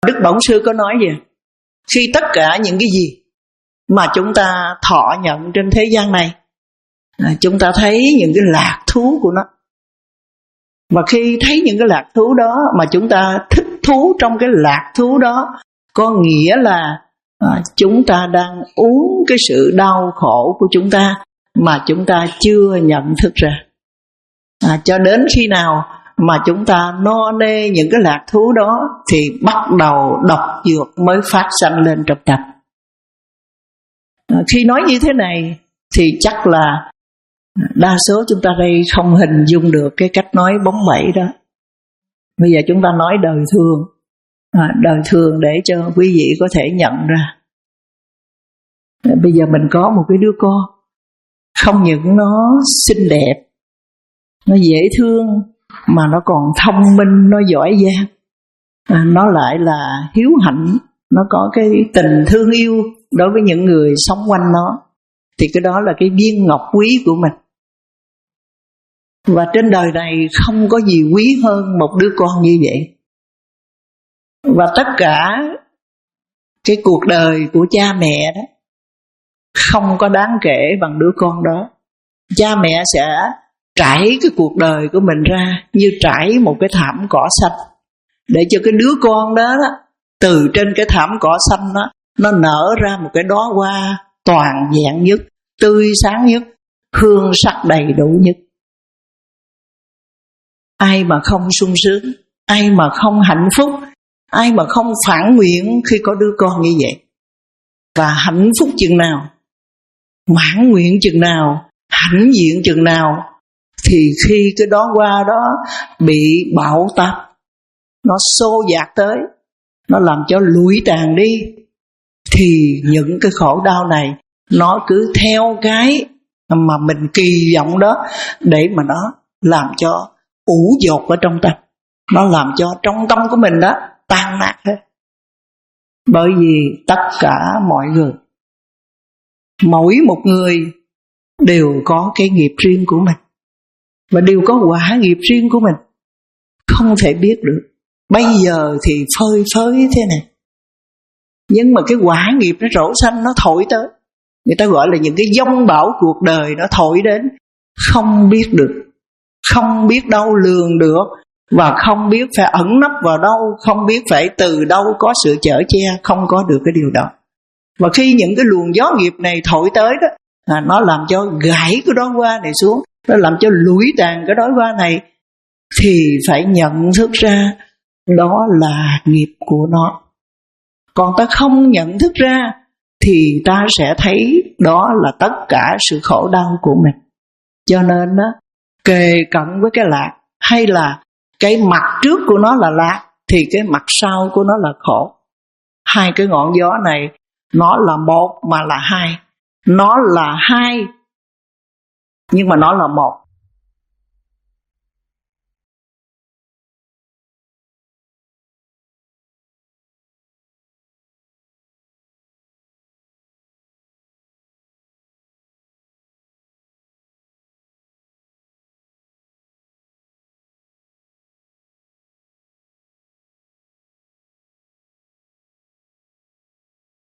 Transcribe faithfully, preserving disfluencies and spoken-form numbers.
Đức Bổn Sư có nói gì? Khi tất cả những cái gì mà chúng ta thọ nhận trên thế gian này, à, chúng ta thấy những cái lạc thú của nó. Và khi thấy những cái lạc thú đó mà chúng ta thích thú trong cái lạc thú đó, có nghĩa là à, chúng ta đang uống cái sự đau khổ của chúng ta mà chúng ta chưa nhận thức ra. À, cho đến khi nào mà chúng ta no nê những cái lạc thú đó thì bắt đầu độc dược mới phát sanh lên trong tâm. À, khi nói như thế này thì chắc là đa số chúng ta đây không hình dung được cái cách nói bóng bẩy đó. Bây giờ chúng ta nói đời thường, à, đời thường để cho quý vị có thể nhận ra. À, bây giờ mình có một cái đứa con, không những nó xinh đẹp, nó dễ thương, mà nó còn thông minh, nó giỏi giang, à, nó lại là hiếu hạnh, nó có cái tình thương yêu đối với những người sống quanh nó. Thì cái đó là cái viên ngọc quý của mình. Và trên đời này không có gì quý hơn một đứa con như vậy. Và tất cả cái cuộc đời của cha mẹ đó không có đáng kể bằng đứa con đó. Cha mẹ sẽ trải cái cuộc đời của mình ra như trải một cái thảm cỏ xanh, để cho cái đứa con đó, đó từ trên cái thảm cỏ xanh đó, nó nở ra một cái đóa hoa toàn vẹn nhất, tươi sáng nhất, hương sắc đầy đủ nhất. Ai mà không sung sướng, ai mà không hạnh phúc, ai mà không phản nguyện khi có đứa con như vậy. Và hạnh phúc chừng nào, mãn nguyện chừng nào, hãnh diện chừng nào, thì khi cái đóa hoa đó bị bão táp, nó xô dạt tới, nó làm cho lụi tàn đi, thì những cái khổ đau này nó cứ theo cái mà mình kỳ vọng đó, để mà nó làm cho ủ dột ở trong tâm, nó làm cho trong tâm của mình đó tan nát hết. Bởi vì tất cả mọi người, mỗi một người đều có cái nghiệp riêng của mình, và đều có quả nghiệp riêng của mình, không thể biết được. Bây giờ thì phơi phới thế này, nhưng mà cái quả nghiệp nó rổ xanh, nó thổi tới. Người ta gọi là những cái giông bão cuộc đời nó thổi đến, không biết được, không biết đâu lường được, và không biết phải ẩn nấp vào đâu, không biết phải từ đâu có sự chở che, không có được cái điều đó. Và khi những cái luồng gió nghiệp này thổi tới đó, à, nó làm cho gãy cái đóa hoa này xuống, nó làm cho lụi tàn cái đóa hoa này, thì phải nhận thức ra đó là nghiệp của nó. Còn ta không nhận thức ra thì ta sẽ thấy đó là tất cả sự khổ đau của mình. Cho nên đó, kề cận với cái lạc, hay là cái mặt trước của nó là lạc, thì cái mặt sau của nó là khổ. Hai cái ngọn gió này, nó là một mà là hai. Nó là hai, nhưng mà nó là một.